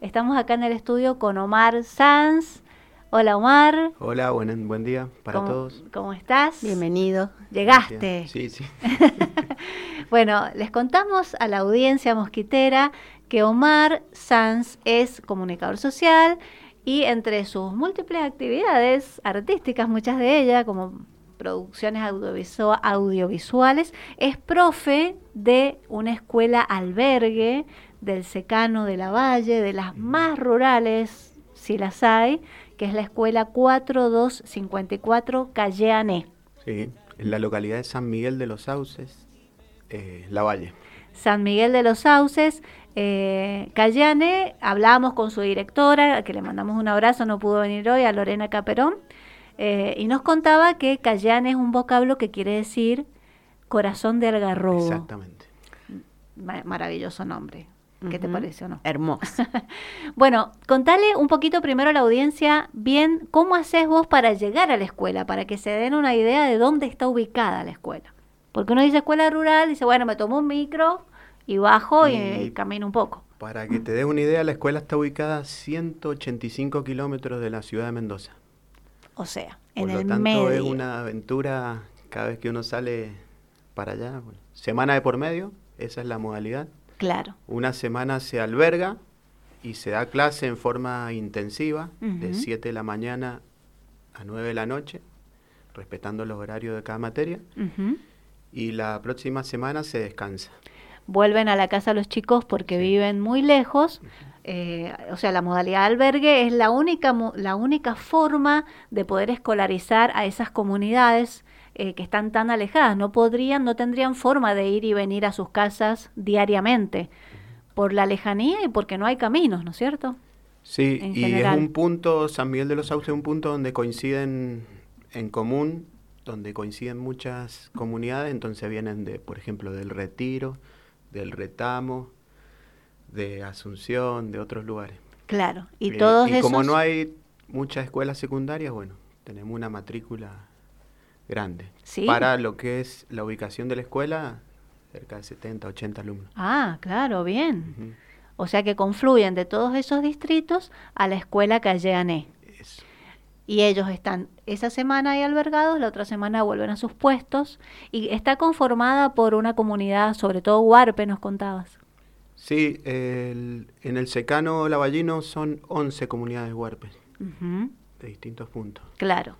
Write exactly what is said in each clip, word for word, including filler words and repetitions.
Estamos acá en el estudio con Omar Sanz. Hola Omar. Hola, buen, buen día para ¿Cómo, todos. ¿Cómo estás? Bienvenido. Llegaste. Sí, sí. Bueno, les contamos a la audiencia mosquitera que Omar Sanz es comunicador social y entre sus múltiples actividades artísticas, muchas de ellas como producciones audiovisual, audiovisuales, es profe de una escuela albergue del Secano de la Valle, de las más rurales, si las hay, que es la escuela cuatro dos cinco cuatro Calle Ané. Sí, en la localidad de San Miguel de los Sauces, eh, La Valle. San Miguel de los Sauces, eh, Calle Ané, hablamos con su directora, a que le mandamos un abrazo, no pudo venir hoy, a Lorena Caperón, eh, y nos contaba que Calle Ané es un vocablo que quiere decir corazón de algarrobo. Exactamente. Ma- maravilloso nombre. ¿Qué te Ujú. parece o no? Hermoso. Bueno, contale un poquito primero a la audiencia bien cómo haces vos para llegar a la escuela, para que se den una idea de dónde está ubicada la escuela. Porque uno dice escuela rural, dice, bueno, me tomo un micro y bajo y, Y- y camino un poco. Para que te des una idea, la escuela está ubicada a ciento ochenta y cinco kilómetros de la ciudad de Mendoza. O sea, Por en lo el tanto, medio. es una aventura cada vez que uno sale para allá. Bueno, semana de por medio, esa es la modalidad. Claro. Una semana se alberga y se da clase en forma intensiva, de Ujú. siete de la mañana a nueve de la noche, respetando los horarios de cada materia. Ujú. Y la próxima semana se descansa. Vuelven a la casa los chicos porque Sí. viven muy lejos. Eh, o sea, la modalidad de albergue es la única, mo- la única forma de poder escolarizar a esas comunidades eh, que están tan alejadas. No podrían, no tendrían forma de ir y venir a sus casas diariamente por la lejanía y porque no hay caminos, ¿no es cierto? Sí, En y general. es un punto, San Miguel de los Sauces es un punto donde coinciden en común, donde coinciden muchas comunidades, entonces vienen de, por ejemplo, del Retiro, del Retamo, de Asunción, de otros lugares. Claro. Y Eh, todos y esos. como no hay muchas escuelas secundarias, bueno, tenemos una matrícula grande. Sí. Para lo que es la ubicación de la escuela, cerca de setenta, ochenta alumnos. Ah, claro, bien. Ujú. O sea que confluyen de todos esos distritos a la escuela Calle Ané. Eso. Y ellos están esa semana ahí albergados, la otra semana vuelven a sus puestos. Y está conformada por una comunidad, sobre todo huarpe, nos contabas. Sí, el- en el Secano Lavallino son once comunidades huarpes Ujú. de distintos puntos. Claro.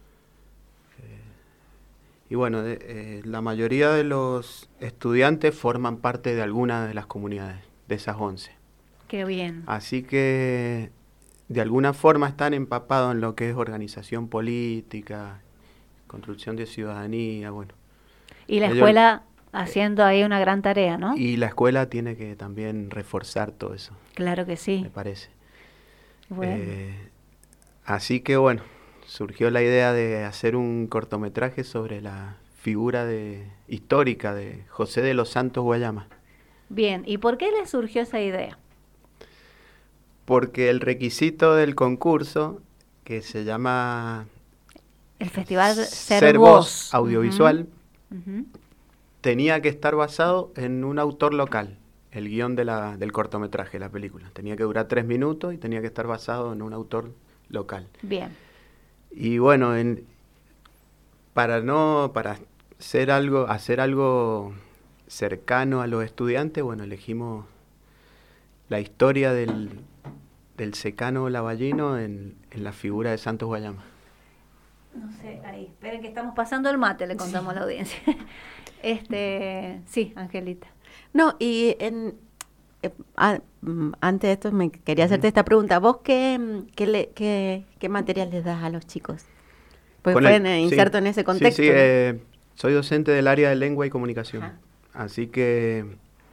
Y bueno, de- eh, la mayoría de los estudiantes forman parte de alguna de las comunidades, de esas once. Qué bien. Así que de alguna forma están empapados en lo que es organización política, construcción de ciudadanía, bueno. Y la ellos- escuela haciendo ahí una gran tarea, ¿no? Y la escuela tiene que también reforzar todo eso, Claro que sí. me parece. Bueno. Eh, así que bueno, surgió la idea de hacer un cortometraje sobre la figura de, histórica de José de los Santos Guayama. Bien. ¿Y por qué les surgió esa idea? Porque el requisito del concurso, que se llama El festival Ser, Ser Voz Audiovisual, Ujú. Ujú. tenía que estar basado en un autor local, el guión de la, del cortometraje, la película. Tenía que durar tres minutos y tenía que estar basado en un autor local. Bien. Y bueno, en, para no, para hacer algo, hacer algo cercano a los estudiantes, bueno, elegimos la historia del, del Secano Lavallino en, en la figura de Santos Guayama. No sé, ahí. Esperen que estamos pasando el mate, le contamos a la audiencia. Este, sí, Angelita. No, y en, eh, a- mm, antes de esto me quería hacerte esta pregunta. ¿Vos qué, mm, qué, le- qué, qué material les das a los chicos? Pues Con fue el- en- sí, inserto en ese contexto. Sí, sí, ¿no? eh, soy docente del área de lengua y comunicación. Ajá. Así que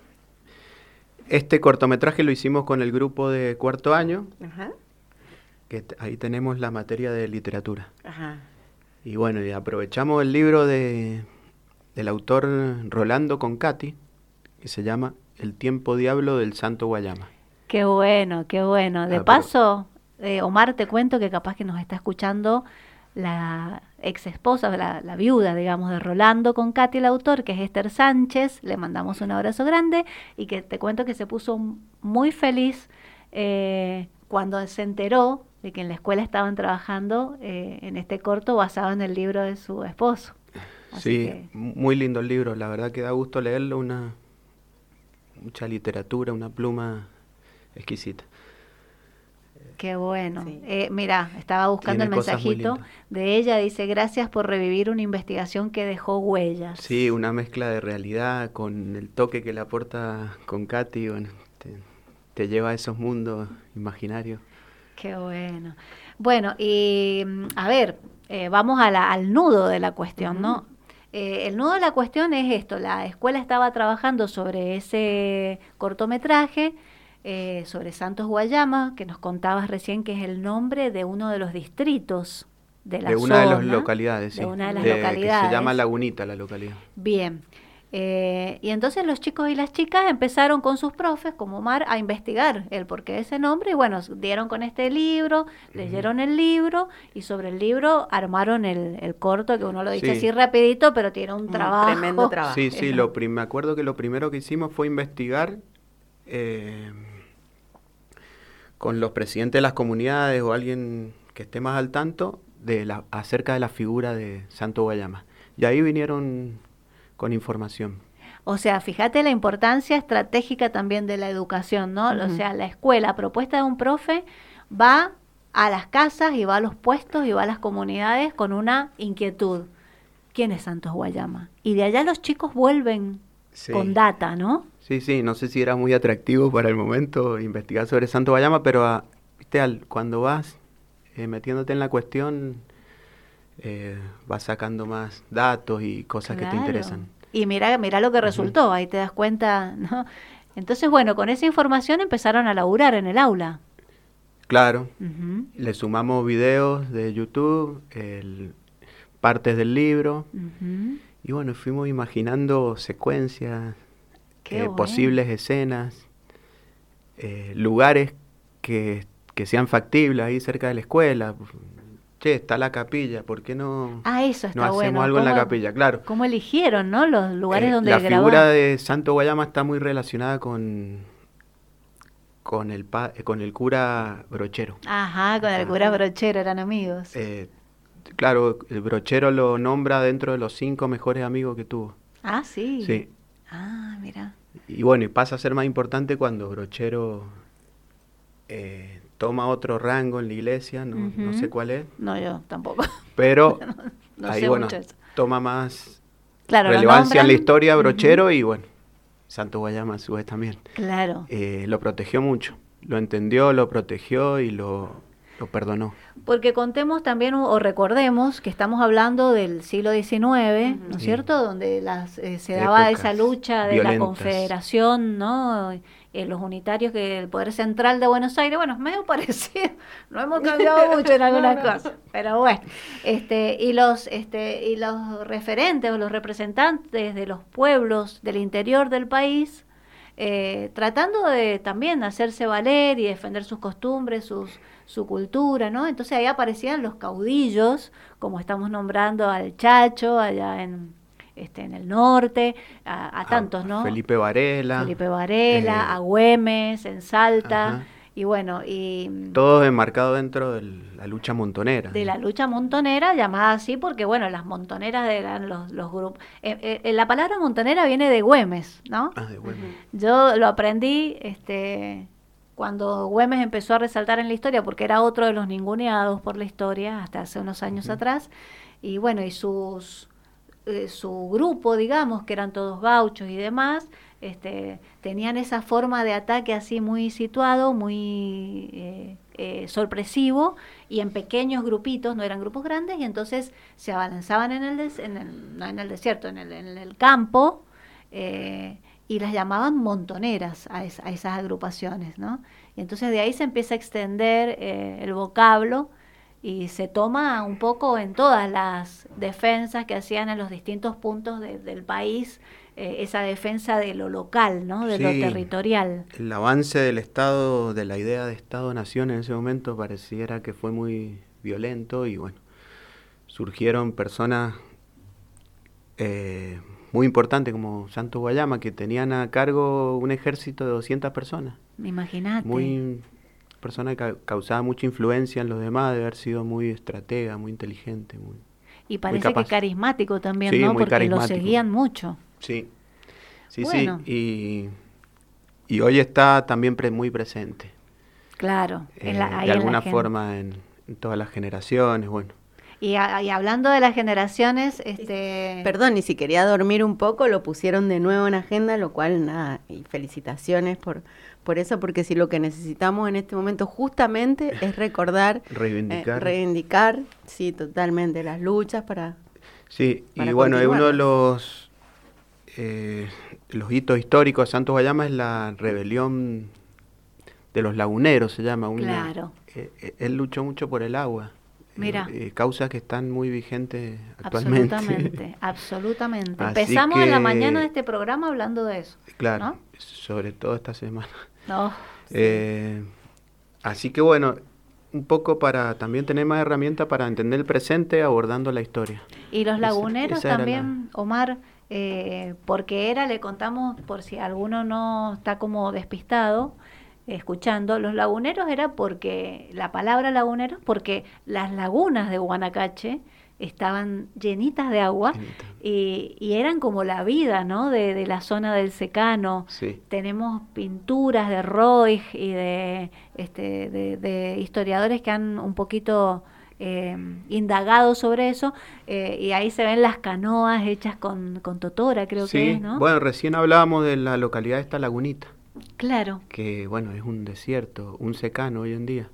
este cortometraje lo hicimos con el grupo de cuarto año, Ajá, que t- ahí tenemos la materia de literatura. ajá. Y bueno, y aprovechamos el libro de, del autor Rolando Concati, que se llama El tiempo diablo del Santo Guayama. Qué bueno, qué bueno. De Ah, pero- paso, eh, Omar, te cuento que capaz que nos está escuchando la ex esposa, la, la viuda, digamos, de Rolando Concati, el autor, que es Esther Sánchez. Le mandamos un abrazo grande y que te cuento que se puso muy feliz eh, cuando se enteró de que en la escuela estaban trabajando eh, en este corto basado en el libro de su esposo. Así Sí, que, muy lindo el libro, la verdad que da gusto leerlo, una mucha literatura, una pluma exquisita. qué bueno. Sí. Eh, mira, estaba buscando Tiene el cosas muy mensajito lindas. de ella, dice, gracias por revivir una investigación que dejó huellas. Sí, una mezcla de realidad con el toque que le aporta con Katy, bueno, te, te lleva a esos mundos imaginarios. Qué bueno. Bueno, y mm, a ver, eh, vamos a la- al nudo de la cuestión, ¿no? Eh, el nudo de la cuestión es esto, la escuela estaba trabajando sobre ese cortometraje, eh, sobre Santos Guayama, que nos contabas recién que es el nombre de uno de los distritos de la De una de las zona, localidades, sí. de una de las de- Que se localidades. llama Lagunita la localidad. Bien. Eh, y entonces los chicos y las chicas empezaron con sus profes, como Omar, a investigar el porqué de ese nombre y bueno, s- dieron con este libro, leyeron el libro y sobre el libro armaron el, el corto, que uno lo dice Sí. así rapidito, pero tiene un Un trabajo. tremendo trabajo. Sí, sí, Eh, lo prim- me acuerdo que lo primero que hicimos fue investigar eh, con los presidentes de las comunidades o alguien que esté más al tanto de la, acerca de la figura de Santo Guayama. Y ahí vinieron con información. O sea, fíjate la importancia estratégica también de la educación, ¿no? O Ujú. sea, la escuela, a propuesta de un profe, va a las casas y va a los puestos y va a las comunidades con una inquietud. ¿Quién es Santos Guayama? Y de allá los chicos vuelven Sí. con data, ¿no? Sí, sí, no sé si era muy atractivo para el momento investigar sobre Santo Guayama, pero ah, viste, al, cuando vas eh, metiéndote en la cuestión, eh, vas sacando más datos y cosas que te Claro. interesan. Y mira, mira lo que resultó, ahí te das cuenta, ¿no? Entonces, bueno, con esa información empezaron a laburar en el aula. Claro, Ujú, le sumamos videos de YouTube, el- partes del libro, ujú. y bueno, fuimos imaginando secuencias, Qué eh, bueno. posibles escenas, eh, lugares que, que sean factibles ahí cerca de la escuela. Che, está la capilla, ¿por qué no, Ah, eso está no hacemos bueno. algo en la ¿Cómo- capilla? Claro. ¿Cómo eligieron, no? Los lugares Eh, donde la grabar. figura de Santo Guayama está muy relacionada con, con, el, pa- eh, con el cura Brochero. Ajá, con el Ajá. cura Brochero eran amigos. Eh, claro, el Brochero lo nombra dentro de los cinco mejores amigos que tuvo. Ah, sí. Sí. Ah, mira. Y bueno, y pasa a ser más importante cuando Brochero eh, toma otro rango en la iglesia, no, no Ujú. sé cuál es, No, yo tampoco. pero No ahí sé bueno, mucho eso. toma más Claro, lo relevancia en la nombran. historia Ujú. Brochero y bueno, Santo Guayama a su vez también. Claro. Eh, lo protegió mucho, lo entendió, lo protegió y lo, lo perdonó. Porque contemos también o o recordemos que estamos hablando del siglo diecinueve, ¿no es Sí. cierto? Donde las, eh, se daba Épocas esa lucha de la violentas. Confederación, ¿no? Eh, los unitarios, que el Poder Central de Buenos Aires, bueno, es medio parecido, no hemos cambiado mucho en algunas No, no. cosas, pero bueno, este, y los, este, y los referentes o los representantes de los pueblos del interior del país, eh, tratando de también hacerse valer y defender sus costumbres, sus, su cultura, ¿no? Entonces ahí aparecían los caudillos, como estamos nombrando al Chacho allá en, este, en el norte, a, a tantos, ¿no? Felipe Varela. Felipe Varela, eh, a Güemes, en Salta, ajá. y bueno, y Todo enmarcado dentro de la lucha montonera. de la lucha montonera, llamada así porque, bueno, las montoneras eran los, los grupos. Eh, eh, la palabra montonera viene de Güemes, ¿no? Ah, de bueno. Yo lo aprendí este, cuando Güemes empezó a resaltar en la historia, porque era otro de los ninguneados por la historia hasta hace unos años Ujú. atrás. Y bueno, y sus, eh, su grupo, digamos, que eran todos gauchos y demás, este, tenían esa forma de ataque así muy situado, muy eh, eh, sorpresivo, y en pequeños grupitos, no eran grupos grandes, y entonces se abalanzaban en el, des- en el no en el desierto, en el, en el campo, eh, y las llamaban montoneras a, es- a esas agrupaciones, ¿no? Y entonces de ahí se empieza a extender eh, el vocablo y se toma un poco en todas las defensas que hacían en los distintos puntos de- del país, eh, esa defensa de lo local, ¿no? De lo Sí. territorial. El avance del Estado, de la idea de Estado-Nación en ese momento pareciera que fue muy violento y bueno, surgieron personas eh, muy importantes como Santo Guayama que tenían a cargo un ejército de doscientas personas. Imagínate. Muy persona que causaba mucha influencia en los demás, de haber sido muy estratega, muy inteligente, muy, y parece que carismático también, sí, ¿no? Muy Porque lo seguían mucho. Sí, sí, bueno. sí. Y, y hoy está también pre, muy presente. Claro. Eh, en la, de alguna forma en, en todas las generaciones, bueno. Y, a, y hablando de las generaciones, este... Perdón, y si quería dormir un poco, lo pusieron de nuevo en agenda, lo cual, nada, y felicitaciones por, por eso, porque si lo que necesitamos en este momento justamente es recordar, reivindicar, eh, reivindicar, sí, totalmente, las luchas para... Sí, para y bueno, uno de los, eh, los hitos históricos de Santos Guayama es la rebelión de los laguneros, se llama. Una, claro. Eh, él luchó mucho por el agua. Mira. Eh, causas que están muy vigentes actualmente. Absolutamente, absolutamente. Así Empezamos que, en la mañana de este programa hablando de eso. Claro, ¿no? sobre todo esta semana. No, eh, sí. Así que bueno, un poco para también tener más herramientas para entender el presente abordando la historia. Y los laguneros esa, esa también, la... Omar, eh, porque era, le contamos por si alguno no está como despistado, escuchando, los laguneros era porque, la palabra laguneros, porque las lagunas de Guanacache estaban llenitas de agua y, y eran como la vida, ¿no? De, de la zona del secano. Sí. Tenemos pinturas de Roig y de, este, de, de historiadores que han un poquito eh, indagado sobre eso, eh, y ahí se ven las canoas hechas con, con totora, creo sí. que es, ¿no? Bueno, recién hablábamos de la localidad de esta Lagunita. Claro. Que, bueno, es un desierto, un secano hoy en día.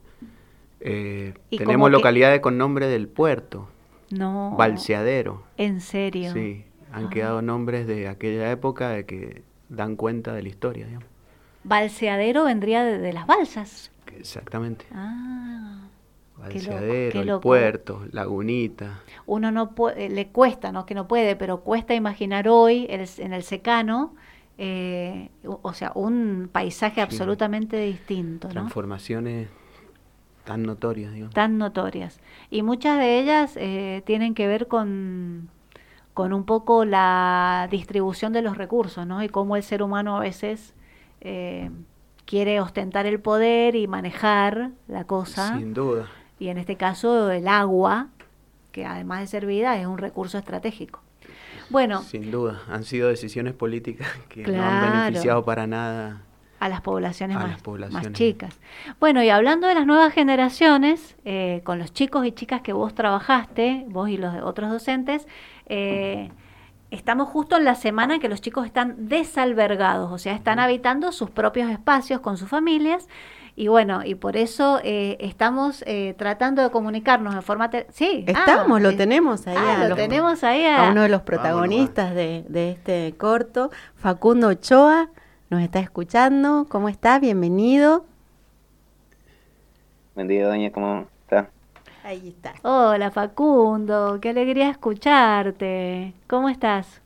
Eh, tenemos localidades que... con nombre del puerto. No. Balseadero. ¿En serio? Sí, han ah. quedado nombres de aquella época de que dan cuenta de la historia, digamos. Balseadero vendría de, de las balsas. Exactamente. Ah. Balseadero, qué loco, qué el loco. puerto, Lagunita. Uno no puede, le cuesta, no que no puede, pero cuesta imaginar hoy el, en el secano, eh, o sea, un paisaje sí. absolutamente distinto, ¿no? Transformaciones tan notorias, digamos. Tan notorias. Y muchas de ellas eh, tienen que ver con, con un poco la distribución de los recursos, ¿no? Y cómo el ser humano a veces eh, quiere ostentar el poder y manejar la cosa. Sin duda. Y en este caso el agua, que además de ser vida, es un recurso estratégico. Bueno. Sin duda, han sido decisiones políticas que claro. no han beneficiado para nada a las poblaciones, a más, las poblaciones más chicas. Bueno, y hablando de las nuevas generaciones, eh, con los chicos y chicas que vos trabajaste, vos y los otros docentes, eh, estamos justo en la semana en que los chicos están desalbergados, o sea, están habitando sus propios espacios con sus familias. Y bueno, y por eso eh, estamos eh, tratando de comunicarnos de forma... Te- sí, estamos, ah, lo es, tenemos ahí, ah, a, lo los, tenemos ahí a, a uno de los protagonistas de, de este corto, Facundo Ochoa, nos está escuchando. ¿Cómo está? Bienvenido. Buen día, doña, ¿cómo está? Ahí está. Hola, Facundo, qué alegría escucharte. ¿Cómo estás?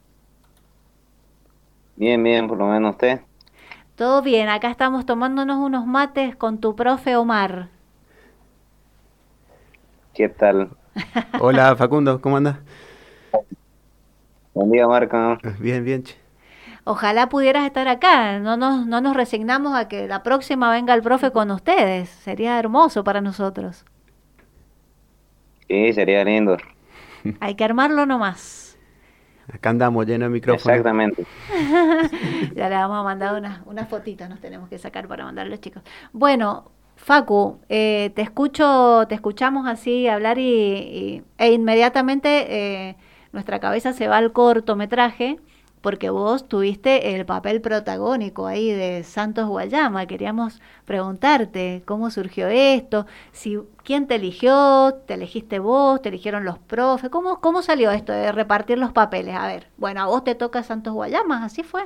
Bien, bien, por lo menos usted. Todo bien, acá estamos tomándonos unos mates con tu profe Omar. ¿Qué tal? Hola, Facundo, ¿cómo andas? Buen día, Marco. Bien, bien. Che. Ojalá pudieras estar acá, no nos, no nos resignamos a que la próxima venga el profe con ustedes, sería hermoso para nosotros. Sí, sería lindo. Hay que armarlo nomás. Acá andamos lleno de micrófono. Exactamente. Ya le vamos a mandar unas unas fotitos, nos tenemos que sacar para mandar a los chicos. Bueno, Facu, eh, te escucho, te escuchamos así hablar y, y e inmediatamente eh, nuestra cabeza se va al cortometraje, porque vos tuviste el papel protagónico ahí de Santos Guayama. Queríamos preguntarte cómo surgió esto, si quién te eligió, te elegiste vos, te eligieron los profes, ¿cómo, cómo salió esto de repartir los papeles? A ver, bueno, a vos te toca Santos Guayama, ¿así fue?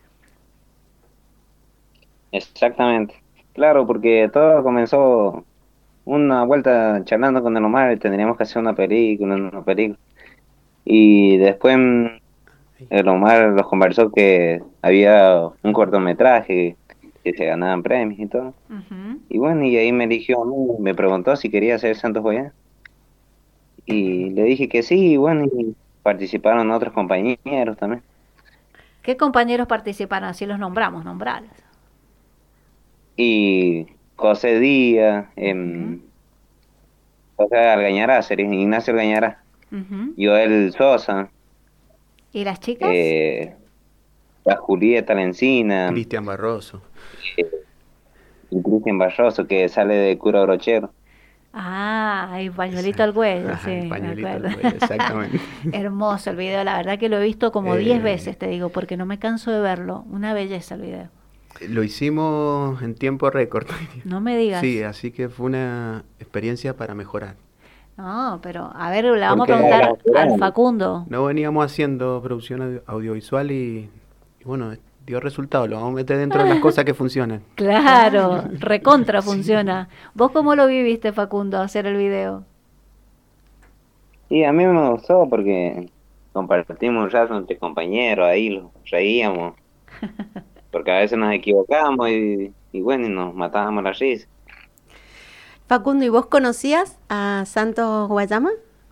Exactamente. Claro, porque todo comenzó una vuelta charlando con el Omar, tendríamos que hacer una película, una película. Y después el Omar los conversó que había un cortometraje que se ganaban premios y todo. Uh-huh. Y bueno, y ahí me eligió a mí, me preguntó si quería hacer Santos Guayama. Y le dije que sí, y bueno, y participaron otros compañeros también. ¿Qué compañeros participaron? Así los nombramos, nombrarlos. Y José Díaz, em, José Algañará, sería Ignacio Algañará, Ujú. Joel Sosa, ¿Y las chicas? eh, la Julieta Lencina, Cristian Barroso. eh, y Cristian Barroso, que sale de Cura Brochero. Ah, y pañuelito al cuello, Ajá, el sí, me pañuelito al acuerdo. cuello, exactamente. Hermoso el video, la verdad que lo he visto como diez Eh, veces, te digo, porque no me canso de verlo. Una belleza el video. Lo hicimos en tiempo récord. No me digas. Sí, así que fue una experiencia para mejorar. No, pero a ver, le vamos a Porque preguntar la- al Facundo. No veníamos haciendo producción audio- audiovisual y, y bueno, dio resultado. Lo vamos a meter dentro de las cosas que funcionan. Claro, recontra funciona. ¿Vos cómo lo viviste, Facundo, hacer el video? Y a mí me gustó porque compartimos un rato entre compañeros, ahí los reíamos, porque a veces nos equivocamos y, y bueno, y nos matábamos la risa. Facundo, ¿y vos conocías a Santos Guayama?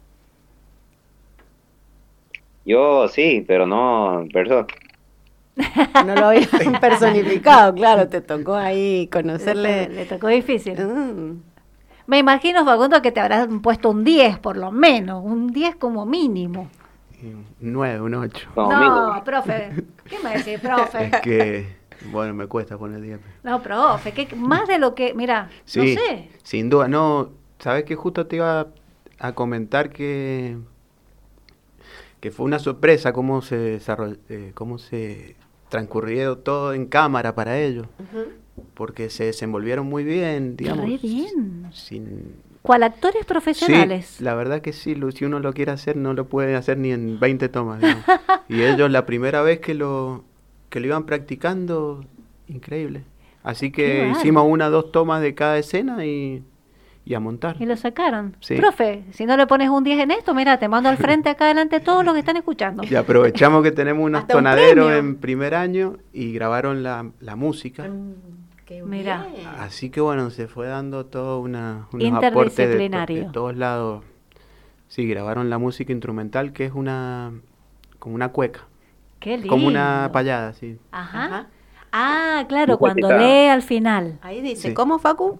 Yo sí, pero no en persona. No lo había personificado, claro, te tocó ahí Le, conocerle. le tocó difícil. Mm. Me imagino, Facundo, que te habrás puesto un diez por lo menos, un diez como mínimo. Y un nueve, un ocho. Como No, mínimo. profe, ¿qué me decís, profe? Es que, bueno, me cuesta poner diez. No, profe, que más de lo que, mira, Sí, no sé. sin duda. No, sabes que justo te iba a, a comentar que, que fue una sorpresa cómo se desarrolló, eh, cómo se transcurrió todo en cámara para ellos. Ujú. Porque se desenvolvieron muy bien, digamos. Re bien. Sin... ¿Cuál actores profesionales? Sí, la verdad que sí, lo- si uno lo quiere hacer, no lo puede hacer ni en veinte tomas, digamos. Y ellos la primera vez que lo, que lo iban practicando, increíble. Así Qué que bárbaro. hicimos una o dos tomas de cada escena y, y a montar. Y lo sacaron. Sí. Profe, si no le pones un diez en esto, mira, te mando al frente acá adelante todos los que están escuchando. Y aprovechamos que tenemos unos Hasta un tonaderos premio. en primer año y grabaron la, la música. Mm, qué Mirá. bien. Así que bueno, se fue dando todo una, unos aportes de, to- Interdisciplinario. de todos lados. Sí, grabaron la música instrumental, que es una como una cueca, Qué lindo. como una payada, sí. Ajá. Ajá. Ah, claro, Un cuando recitado. lee al final. Ahí dice, Sí. ¿cómo, Facu?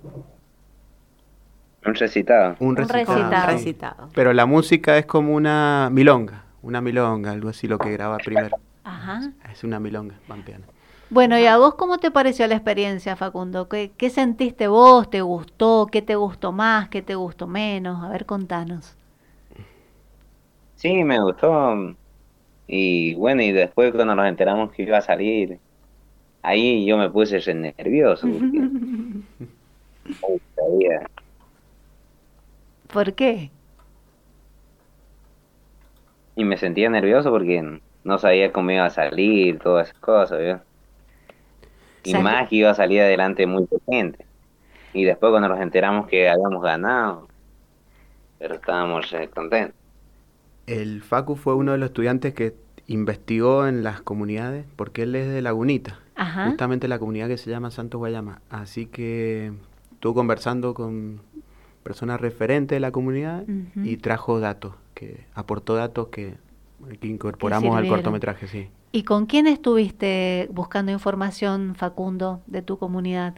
Un recitado. Un Un recitado. recitado. sí. Recitado. Pero la música es como una milonga, una milonga, algo así lo que graba primero. Ajá. Es una milonga pampeana. Bueno, ¿y a vos cómo te pareció la experiencia, Facundo? ¿Qué, qué sentiste vos? ¿Te gustó? ¿Qué te gustó más? ¿Qué te gustó menos? A ver, contanos. Sí, me gustó. Y bueno, y después cuando nos enteramos que iba a salir, ahí yo me puse re nervioso porque no sabía. ¿Por qué? Y me sentía nervioso porque no sabía cómo iba a salir, todas esas cosas, ¿vio? Y Sal- más que iba a salir adelante de mucha gente. Y después cuando nos enteramos que habíamos ganado, pero estábamos re contentos. El Facu fue uno de los estudiantes que investigó en las comunidades, porque él es de Lagunita, Ajá. justamente la comunidad que se llama Santos Guayama. Así que estuvo conversando con personas referentes de la comunidad Ujú. y trajo datos, que aportó datos que, que incorporamos al sirvieron. cortometraje, sí. ¿Y con quién estuviste buscando información, Facundo, de tu comunidad?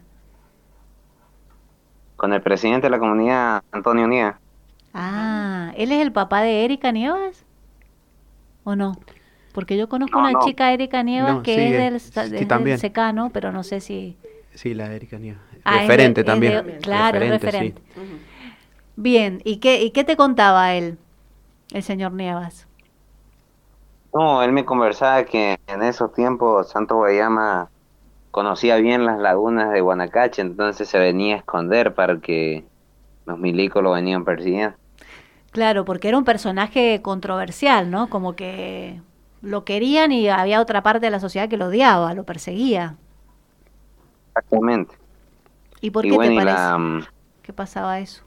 Con el presidente de la comunidad, Antonio Nieves. Ah, ¿él es el papá de Erika Nievas? ¿O no? Porque yo conozco No, una no. chica, Erika Nievas, No, que sí, es es- del, sí, es del también. secano, pero no sé si... Sí, la Erika Nieves. Ah, es de- Referente es de- también. claro, es sí. referente. Ujú. Bien, ¿y qué, y qué te contaba él, el señor Nievas? No, él me conversaba que en esos tiempos Santo Guayama conocía bien las lagunas de Guanacache, entonces se venía a esconder para que los milicos lo venían persiguiendo. Claro, porque era un personaje controversial, ¿no? Como que lo querían y había otra parte de la sociedad que lo odiaba, lo perseguía. Exactamente. ¿Y por Y qué bueno, te y parece la, mm, que pasaba eso?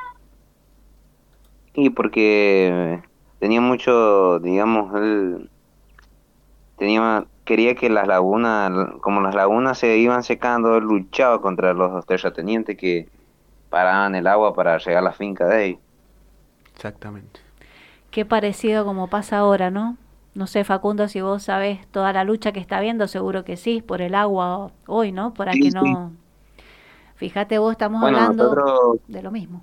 y porque tenía mucho, digamos, él tenía, quería que las lagunas, como las lagunas se iban secando, él luchaba contra los terratenientes que paraban el agua para regar la finca de ellos. Exactamente. Qué parecido como pasa ahora, ¿no? No sé, Facundo, si vos sabés toda la lucha que está habiendo, seguro que sí, por el agua hoy, ¿no? Para Sí, que sí. no Fíjate vos, estamos Bueno, hablando nosotros, de lo mismo.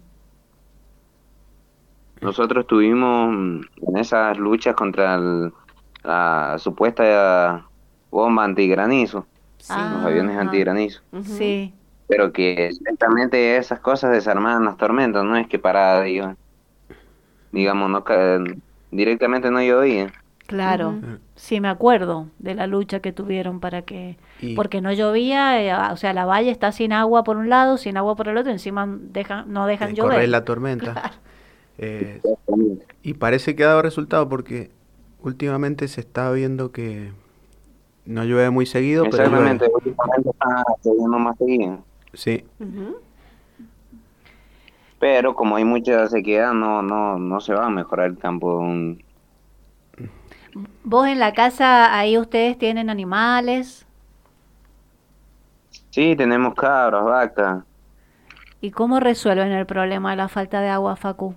nosotros estuvimos en esas luchas contra el- la supuesta bomba antigranizo, Sí. los aviones Ajá, antigranizo. Ujú. sí, Pero que exactamente esas cosas desarmaban las tormentas, no es que paraba de llover. Digamos, no ca- directamente no llovía. claro. Ujú. Sí, me acuerdo de la lucha que tuvieron para que, Y porque no llovía, eh, ah, o sea, la valla está sin agua por un lado, sin agua por el otro, encima dejan, no dejan eh, correr llover. la tormenta. Eh, Exactamente. y parece que ha dado resultado porque últimamente se está viendo que no llueve muy seguido, pero llueve. Exactamente, últimamente está lloviendo más seguido. Sí, Ujú. Pero como hay mucha sequedad, no, no, no se va a mejorar el campo. un- Vos en la casa, ahí ustedes tienen animales, Sí, tenemos cabras, vacas. ¿y cómo resuelven el problema de la falta de agua, Facu?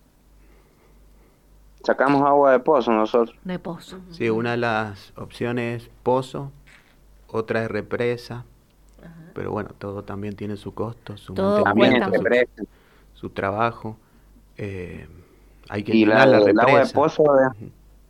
Sacamos agua de pozo nosotros. De pozo. sí, una de las opciones es pozo, otra es represa, pero bueno, todo también tiene su costo, su Todo También cuesta mantenimiento, es su, mucho. represa. su trabajo. eh, hay que Y la, llenar la el agua de represa. pozo es,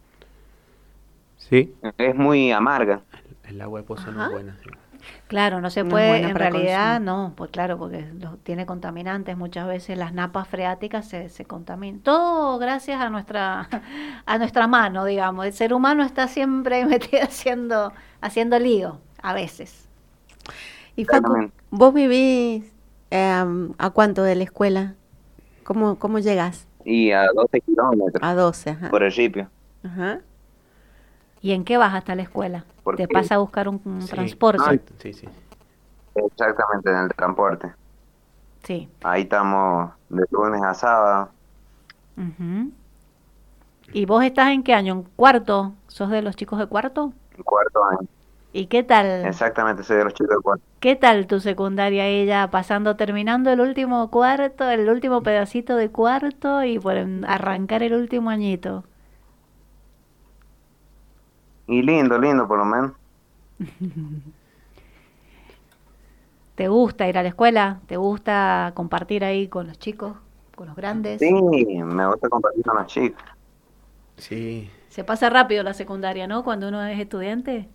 Sí, es muy amarga. el agua de pozo no Ajá. es buena. Sí. Claro, no se No es puede, buena en para realidad consumo. no, pues claro, porque lo- tiene contaminantes, muchas veces las napas freáticas se, se contaminan. Todo gracias a nuestra, a nuestra mano, digamos. El ser humano está siempre metido haciendo, haciendo lío, a veces. Y Facu, Exactamente. ¿vos vivís em, a cuánto de la escuela? ¿Cómo, cómo llegas? Y a doce kilómetros A doce, ajá. por el ripio. Ajá. ¿Y en qué vas hasta la escuela? Porque, ¿Te pasa a buscar un, un Sí, transporte? exacto, sí, sí. exactamente, en el transporte. Sí. Ahí estamos de lunes a sábado, Ujú. ¿Y vos estás en qué año? ¿En cuarto? ¿Sos de los chicos de cuarto? en cuarto año. ¿Y qué tal? Exactamente, soy de los chicos de cuarto. ¿Qué tal tu secundaria? Ella pasando, terminando el último cuarto, el último pedacito de cuarto y por en- arrancar el último añito. Y lindo, lindo por lo menos. ¿Te gusta ir a la escuela? ¿Te gusta compartir ahí con los chicos, con los grandes? Sí, me gusta compartir con los chicos. Sí, Se pasa rápido la secundaria, ¿no? Cuando uno es estudiante.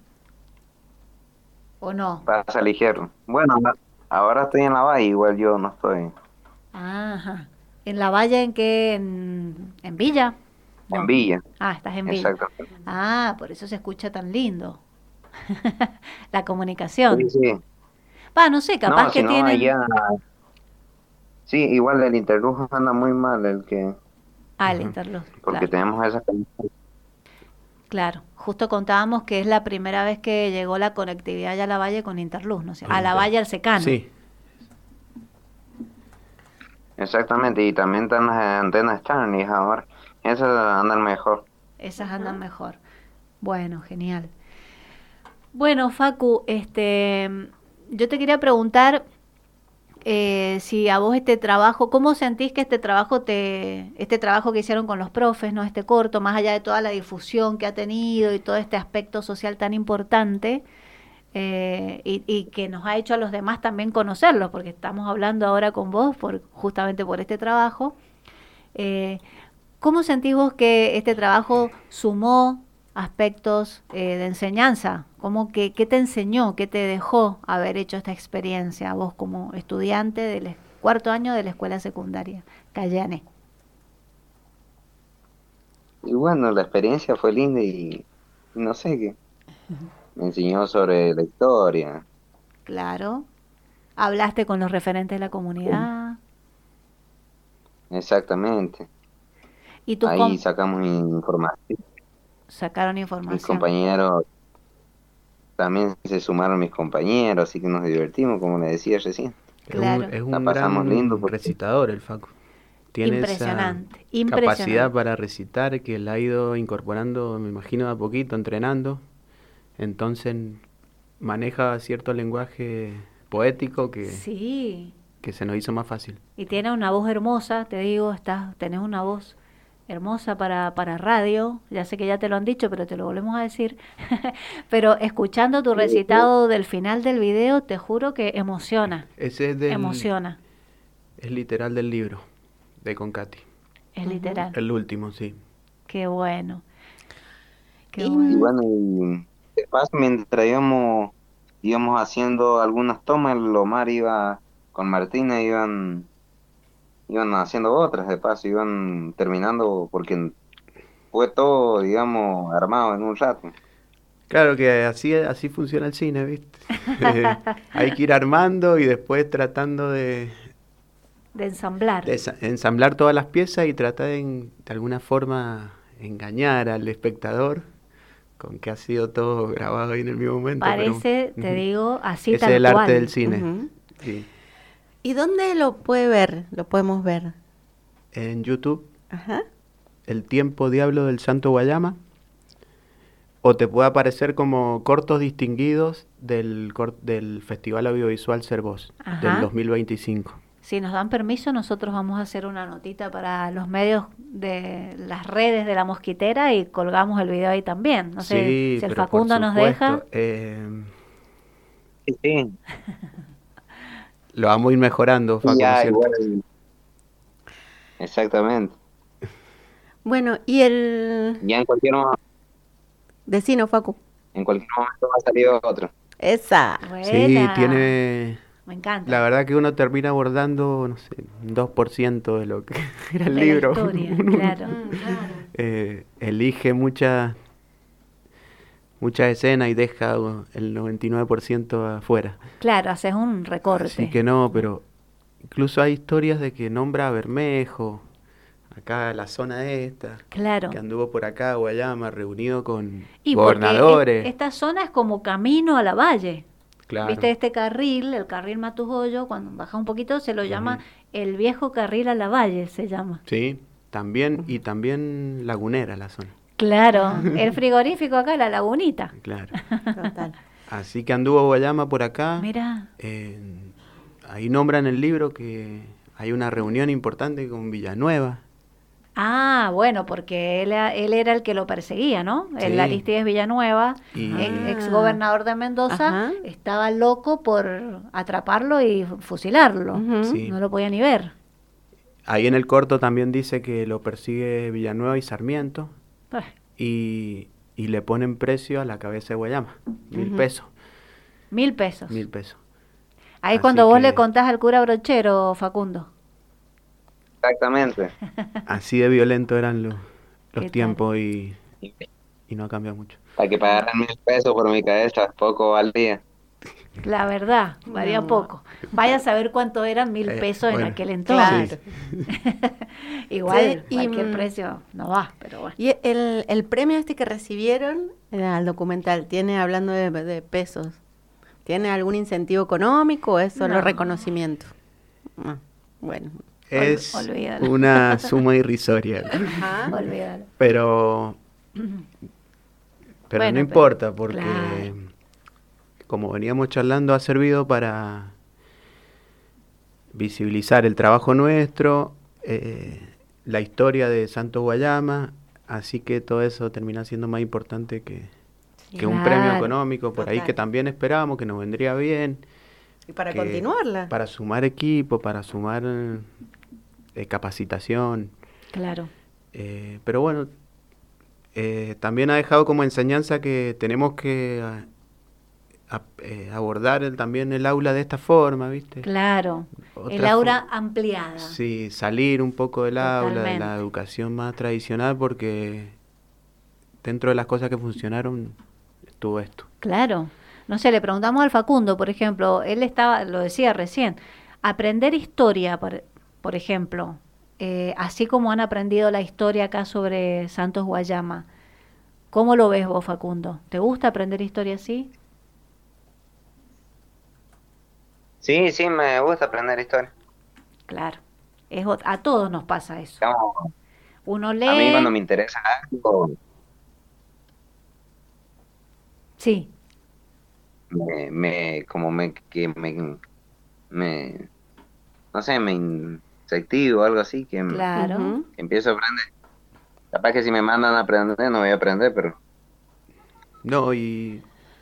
¿O no? Pasa ligero. Bueno, ahora estoy en la valle, igual yo no estoy Ajá. ¿En la Valle en qué? ¿En, en Villa? en No. Villa. Ah, estás en Villa. Exactamente. Ah, por eso se escucha tan lindo. La Sí, comunicación. sí. Va, no sé, capaz No, que si no, tienen... allá. Sí, igual el interluz anda muy mal, el que. Ah, el ajá. Interluz, Porque claro. tenemos esa conexión. Claro, justo contábamos que es la primera vez que llegó la conectividad ya a la Valle con Interluz, ¿no sé? A la Inter- Valle al Secano. Sí, Exactamente, y también están las antenas Charlie ahora. Esas andan mejor. Esas andan mejor. Bueno, genial. Bueno, Facu, este, yo te quería preguntar eh, si a vos este trabajo, ¿cómo sentís que este trabajo te, este trabajo que hicieron con los profes, ¿no? Este corto, más allá de toda la difusión que ha tenido y todo este aspecto social tan importante, eh, y, y que nos ha hecho a los demás también conocerlos, porque estamos hablando ahora con vos por, justamente por este trabajo. Eh, ¿Cómo sentís vos que este trabajo sumó aspectos eh, de enseñanza? ¿Cómo que, ¿Qué te enseñó, qué te dejó haber hecho esta experiencia vos como estudiante del cuarto año de la escuela secundaria Callané? Y bueno, la experiencia fue linda y y no sé qué. Me enseñó sobre la historia. Claro. ¿Hablaste con los referentes de la comunidad? Exactamente. ¿Y tus Ahí com- sacamos información. sacaron Mis información? compañeros, también se sumaron mis compañeros, así que nos divertimos, como le decía recién. es un, Claro. es La un pasamos lindo gran porque recitador el Facu. Tiene esa Impresionante, capacidad impresionante. para recitar que la ha ido incorporando, me imagino, de a poquito, entrenando. Entonces maneja cierto lenguaje poético que, Sí. que se nos hizo más fácil. Y tiene una voz hermosa, te digo, estás, tenés una voz hermosa para, para radio. Ya sé que ya te lo han dicho, pero te lo volvemos a decir. Pero escuchando tu recitado del final del video, te juro que emociona. Ese es del, Emociona. es literal del libro de Concati. Es literal. El último, sí. Qué bueno. Qué Y- bueno. Y bueno, y de paso, mientras íbamos, íbamos haciendo algunas tomas, el Omar iba con Martina, iban, iban haciendo otras, de paso, iban terminando, porque fue todo, digamos, armado en un rato. Claro que así, así funciona el cine, ¿viste? Hay que ir armando y después tratando de, De ensamblar. de esa- ensamblar todas las piezas y tratar de, en- de alguna forma engañar al espectador con que ha sido todo grabado ahí en el mismo momento. pero- Parece, te Ujú. digo, así Ese tal es el cual. arte del cine. Ujú. Sí. ¿Y dónde lo puede ver? Lo podemos ver. En YouTube, Ajá. El tiempo diablo del Santo Guayama, o te puede aparecer como cortos distinguidos del, cor- del Festival Audiovisual Cervoz Ajá. del dos mil veinticinco. Si nos dan permiso, nosotros vamos a hacer una notita para los medios de las redes de La Mosquitera y colgamos el video ahí también. No sé Sí, si el pero por Facundo nos supuesto, deja. eh, Sí, sí. lo vamos a ir mejorando, Facu, ¿no es Ya, cierto? igual. Exactamente. Bueno, y el Ya en cualquier, mo- vecino Facu. en cualquier momento va a salir otro. Esa. Sí, Buena. tiene... Me encanta. La verdad que uno termina abordando, no sé, un dos por ciento de lo que era el De la libro. historia, claro. Eh, elige muchas muchas escenas y deja el noventa y nueve por ciento afuera. Claro, haces un recorte. Así que no, pero incluso hay historias de que nombra a Bermejo, acá la zona esta, Claro. que anduvo por acá, Guayama, reunido con Y porque gobernadores. e- esta zona es como camino a la valle. Claro. ¿Viste este carril, el carril Matujollo, cuando baja un poquito se lo llama Ujú. el viejo carril a la valle, se llama. Sí, también, y también lagunera la zona, Claro, el frigorífico acá, la lagunita. claro. Total. Así que anduvo Guayama por acá. Mira, Eh, ahí nombran en el libro que hay una reunión importante con Villanueva. ah, bueno, porque él, a- él era el que lo perseguía, ¿no? El Sí. Aristides Villanueva, Y- ex gobernador de Mendoza, Ajá. estaba loco por atraparlo y fusilarlo. Ujú. Sí. No lo podía ni ver. Ahí en el corto también dice que lo persigue Villanueva y Sarmiento Pues, y, y le ponen precio a la cabeza de Guayama, mil Ujú. pesos, mil pesos. mil pesos. Ahí Así cuando vos que- le contás al cura Brochero, Facundo. Exactamente. Así de violento eran los, ¿Qué los tal? tiempos y, y no ha cambiado mucho. Para que pagaran mil pesos por mi cabeza, poco al día. La verdad, varía No. poco. Vaya a saber cuánto eran mil Eh, pesos en bueno, aquel entonces. Claro. Igual, Sí, y, cualquier mm, precio no va, pero bueno. Y el, el premio este que recibieron eh, al documental, tiene, hablando de, de pesos, ¿tiene algún incentivo económico o es solo No. reconocimiento? Ah, bueno. Es olvídalo. una suma irrisoria, Ajá. Olvídalo. pero, pero Bueno, no pero- importa porque, claro. como veníamos charlando, ha servido para visibilizar el trabajo nuestro, eh, la historia de Santos Guayama, así que todo eso termina siendo más importante que, que un premio Claro. económico por ahí Total. que también esperábamos que nos vendría bien. Y para que- continuarla. Para sumar equipo, para sumar eh, capacitación. Claro. Eh, pero bueno, eh, también ha dejado como enseñanza que tenemos que a- a- eh, abordar el- también el aula de esta forma, ¿viste? Claro. El Otra aura fo- ampliada. Sí, salir un poco del aula, de Totalmente. la educación más tradicional, porque dentro de las cosas que funcionaron estuvo esto. Claro. No sé, le preguntamos al Facundo, por ejemplo, él estaba, lo decía recién, aprender historia, por, por ejemplo, eh, así como han aprendido la historia acá sobre Santos Guayama, ¿cómo lo ves vos, Facundo? ¿Te gusta aprender historia así? Sí, sí, me gusta aprender historia. Claro. Es, ot- a todos nos pasa eso. Digamos, Uno a mí lee, cuando me interesa algo, sí, me, me como me, que me, me, no sé, me incentivo o algo así, que, me- claro. Ujú. que empiezo a aprender. Capaz que si me mandan a aprender, no voy a aprender, pero No, y,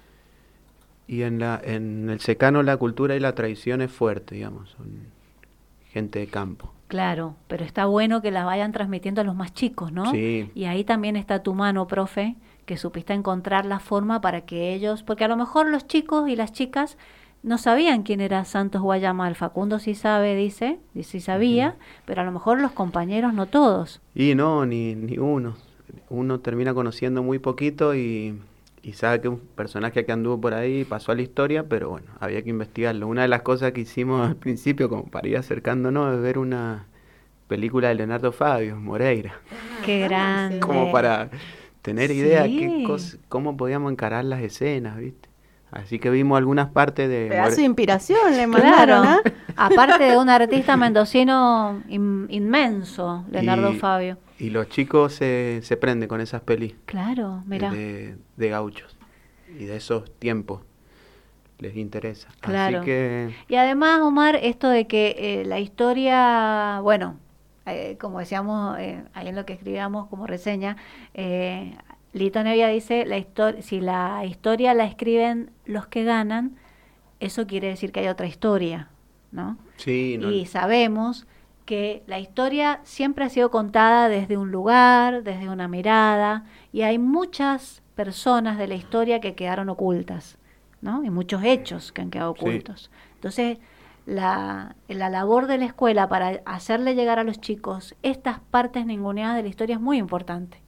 y en, la, en el secano la cultura y la tradición es fuerte, digamos, son gente de campo. Claro, pero está bueno que las vayan transmitiendo a los más chicos, ¿no? Sí, Y ahí también está tu mano, profe, que supiste encontrar la forma para que ellos, porque a lo mejor los chicos y las chicas no sabían quién era Santos Guayama. El Facundo sí sabe, dice, y sí sabía, pero a lo mejor los compañeros no todos. y no, ni, ni uno. Uno termina conociendo muy poquito y, y sabe que un personaje que anduvo por ahí pasó a la historia, pero bueno, había que investigarlo. Una de las cosas que hicimos al principio, como para ir acercándonos, es ver una película de Leonardo Fabio, Moreira, Qué grande. como para tener idea qué Sí. cos- cómo podíamos encarar las escenas, ¿viste? Así que vimos algunas partes de Pedazo de More- inspiración le Claro, mandaron, ¿ah? aparte de un artista mendocino in- inmenso, Leonardo y, Fabio. y los chicos se, se prenden con esas pelis Claro, mira. de, de gauchos y de esos tiempos. Les interesa. Claro. Así que Y además, Omar, esto de que eh, la historia, bueno, eh, como decíamos eh, ahí en lo que escribíamos como reseña, eh, Lito Nevia dice, la historia, si la historia la escriben los que ganan, eso quiere decir que hay otra historia, ¿no? sí, no, Y sabemos que la historia siempre ha sido contada desde un lugar, desde una mirada, y hay muchas personas de la historia que quedaron ocultas, ¿no? Y muchos hechos que han quedado Sí. ocultos. Entonces, la, la labor de la escuela para hacerle llegar a los chicos estas partes ninguneadas de la historia es muy importante.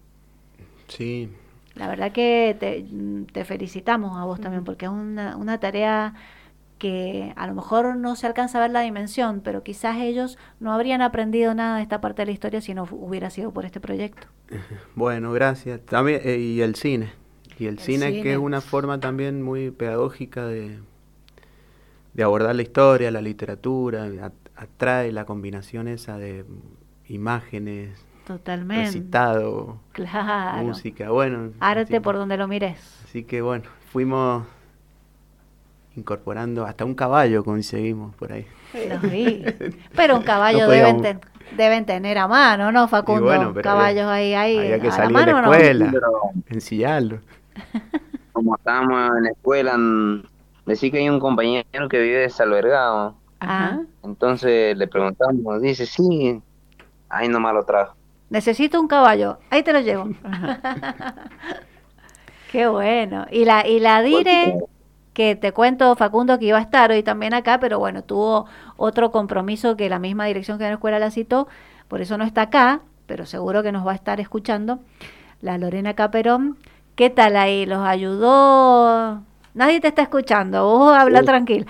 sí, La verdad que te, te felicitamos a vos también, porque es una, una tarea que a lo mejor no se alcanza a ver la dimensión, pero quizás ellos no habrían aprendido nada de esta parte de la historia si no fu- hubiera sido por este proyecto. bueno, gracias. También, eh, y el cine. Y el, El cine, cine. que es una forma también muy pedagógica de, de abordar la historia, la literatura, at- atrae la combinación esa de imágenes, Totalmente. recitado, Claro. música, bueno. Arte así, por donde lo mires. así que bueno, fuimos incorporando hasta un caballo conseguimos por ahí. Los vi. Pero un caballo No deben, podíamos- ten- deben tener a mano, ¿no, Facundo? Y bueno, pero Caballos había- ahí, ahí Había que a la salir de mano, la ¿no? escuela, pero ensillarlo. como estábamos en la escuela, mm, decí que hay un compañero que vive desalbergado. Ah, Entonces le preguntamos, dice, sí, ahí nomás lo trajo. necesito un caballo. Ahí te lo llevo. Qué bueno. Y la, y la Dire, que te cuento, Facundo, que iba a estar hoy también acá, pero bueno, tuvo otro compromiso que la misma dirección que de la escuela la citó, por eso no está acá, pero seguro que nos va a estar escuchando. La Lorena Caperón, ¿qué tal ahí? ¿Los ayudó? Nadie te está escuchando, vos habla Sí. tranquila.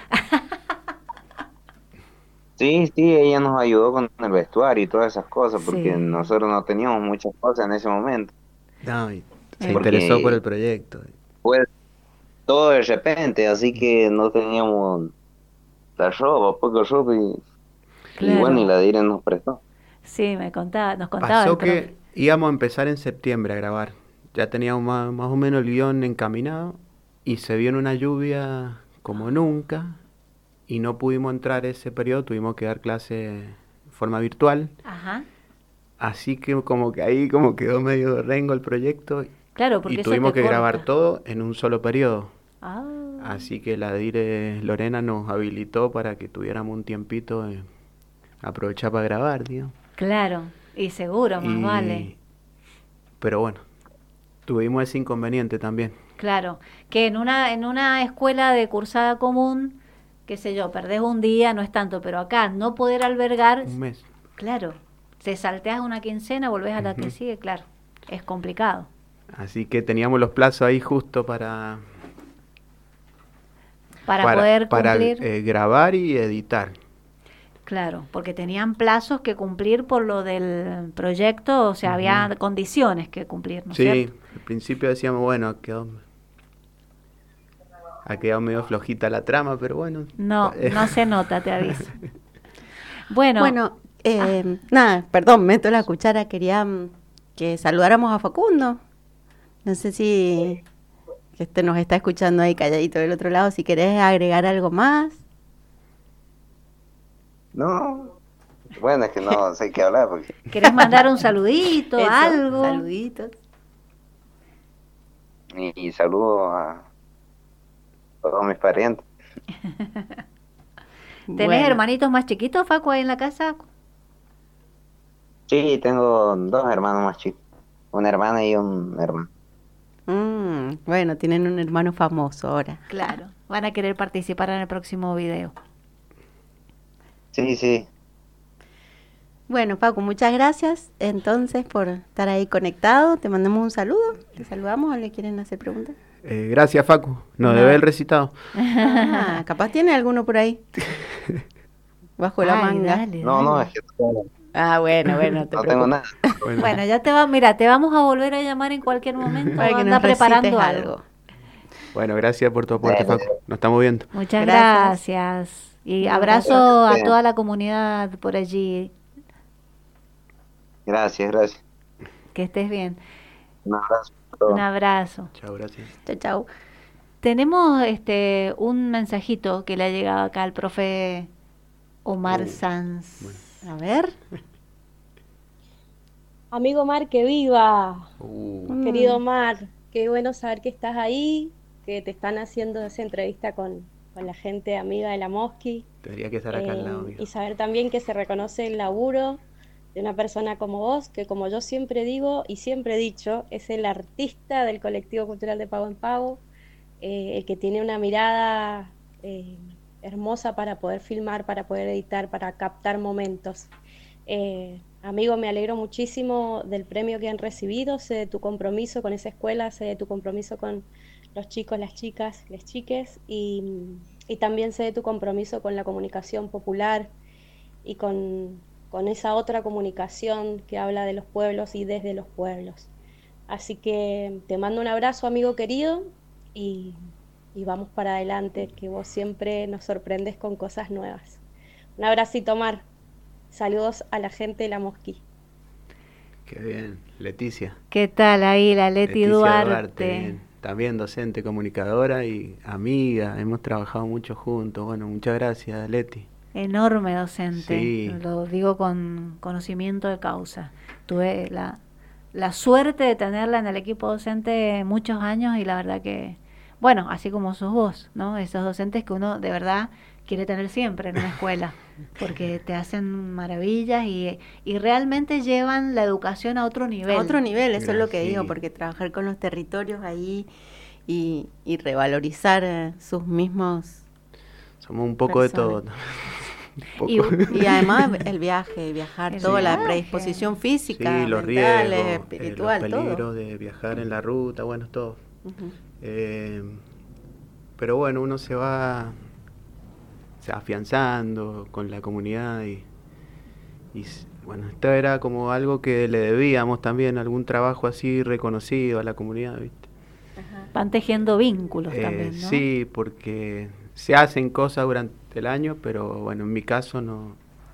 Sí, sí, ella nos ayudó con el vestuario y todas esas cosas, porque Sí. nosotros no teníamos muchas cosas en ese momento. No, y se Eh. interesó por el Porque proyecto. fue todo de repente, así que no teníamos la ropa, poco ropa, y, y bueno, y la Dire nos prestó. Sí, me contaba, nos contaba Pasó el profe. que íbamos a empezar en septiembre a grabar. Ya teníamos más, más o menos el guión encaminado y se vino una lluvia como nunca y no pudimos entrar ese periodo, tuvimos que dar clase de forma virtual. Ajá. Así que como que ahí como quedó medio rengo el proyecto Claro, porque y eso tuvimos te que grabar corta. todo en un solo periodo. Ah. Así que la Dire Lorena nos habilitó para que tuviéramos un tiempito de aprovechar para grabar, digamos. Claro, y seguro, más Y- vale. Pero bueno, tuvimos ese inconveniente también. Claro, que en una en una escuela de cursada común, qué sé yo, perdés un día, no es tanto, pero acá no poder albergar, Un mes. claro, te salteas una quincena, volvés a la que Ujú. sigue, claro, es complicado. Así que teníamos los plazos ahí justo para, Para, poder para, cumplir, eh, grabar y editar. claro, porque tenían plazos que cumplir por lo del proyecto, o sea, había Ujú. condiciones que cumplir, ¿no es Sí, cierto? al principio decíamos, bueno, ha quedado, ha quedado medio flojita la trama, pero bueno. No, eh, no se nota, te aviso. Bueno, Bueno, eh, nada, perdón, meto la cuchara, quería mm, que saludáramos a Facundo. No sé si que este nos está escuchando ahí calladito del otro lado, si querés agregar algo más. No, Bueno, es que no sé qué hablar. Porque... ¿Querés mandar un saludito, Eso, algo? Saluditos. Y, y saludo a todos mis parientes. ¿Tenés Bueno. hermanitos más chiquitos, Facu, ahí en la casa? Sí, tengo dos hermanos más chicos. Una hermana y un hermano. Mm, bueno, tienen un hermano famoso ahora. Claro, van a querer participar en el próximo video. Sí, sí. Bueno, Facu, muchas gracias entonces por estar ahí conectado. Te mandamos un saludo. ¿Te saludamos o le quieren hacer preguntas? Eh, gracias, Facu. Nos No. debe el recitado. Ah, capaz tiene alguno por ahí. Bajo la Ay, manga. dale, No, no, dale. es que no, Ah, bueno, bueno, no te no tengo preocupes. nada. Bueno, Bueno, ya te va, mira, te vamos a volver a llamar en cualquier momento. Para que Anda nos recites preparando algo. bueno, gracias por tu aporte, Dale. Facu. Nos estamos viendo. Muchas Gracias. gracias. Y Un abrazo abrazo. a toda la comunidad por allí. Gracias, gracias. Que estés bien. Un abrazo a todos. Un abrazo. Chao, gracias. Chau, chau. Tenemos este un mensajito que le ha llegado acá al profe Omar Uh, Sanz. bueno. A ver. Amigo Mar, que viva. Uh, Mm. Querido Omar, qué bueno saber que estás ahí, que te están haciendo esa entrevista con, con la gente amiga de la Mosqui, tendría que estar acá al lado eh, mío. y saber también que se reconoce el laburo de una persona como vos, que como yo siempre digo y siempre he dicho, es el artista del colectivo cultural de Pago en Pago, eh, el que tiene una mirada eh, hermosa para poder filmar, para poder editar, para captar momentos. Eh, amigo, me alegro muchísimo del premio que han recibido, sé de tu compromiso con esa escuela, sé de tu compromiso con los chicos, las chicas, les chiques, y, y también sé de tu compromiso con la comunicación popular y con, con esa otra comunicación que habla de los pueblos y desde los pueblos. Así que te mando un abrazo, amigo querido, y, y vamos para adelante, que vos siempre nos sorprendes con cosas nuevas. Un abracito, Mar. Saludos a la gente de la Mosqui. Qué bien. Leticia. ¿Qué tal ahí la Leti Leticia Duarte? bien. También docente, comunicadora y amiga. Hemos trabajado mucho juntos. Bueno, muchas gracias, Leti. Enorme docente, Sí. lo digo con conocimiento de causa. Tuve la, la suerte de tenerla en el equipo docente muchos años y la verdad que, bueno, así como sos vos, ¿no? Esos docentes que uno de verdad quiere tener siempre en una escuela, porque te hacen maravillas y, y realmente llevan la educación a otro nivel. A otro nivel, eso es lo que Sí. digo, porque trabajar con los territorios ahí y, y revalorizar eh, sus mismos... Somos un poco de Personas. todo. Un Y- poco. Y además el viaje, viajar, El toda la viaje. predisposición física, Sí, los mental, riesgos, eh, espiritual, los todo. peligros de viajar en la ruta, bueno, todo. Ujú. Eh, pero bueno, uno se va, se va afianzando con la comunidad y, y s- bueno, esto era como algo que le debíamos también, algún trabajo así reconocido a la comunidad, ¿viste? Van tejiendo vínculos Eh, también, ¿no? Sí, porque se hacen cosas durante el año, pero bueno, en mi caso no,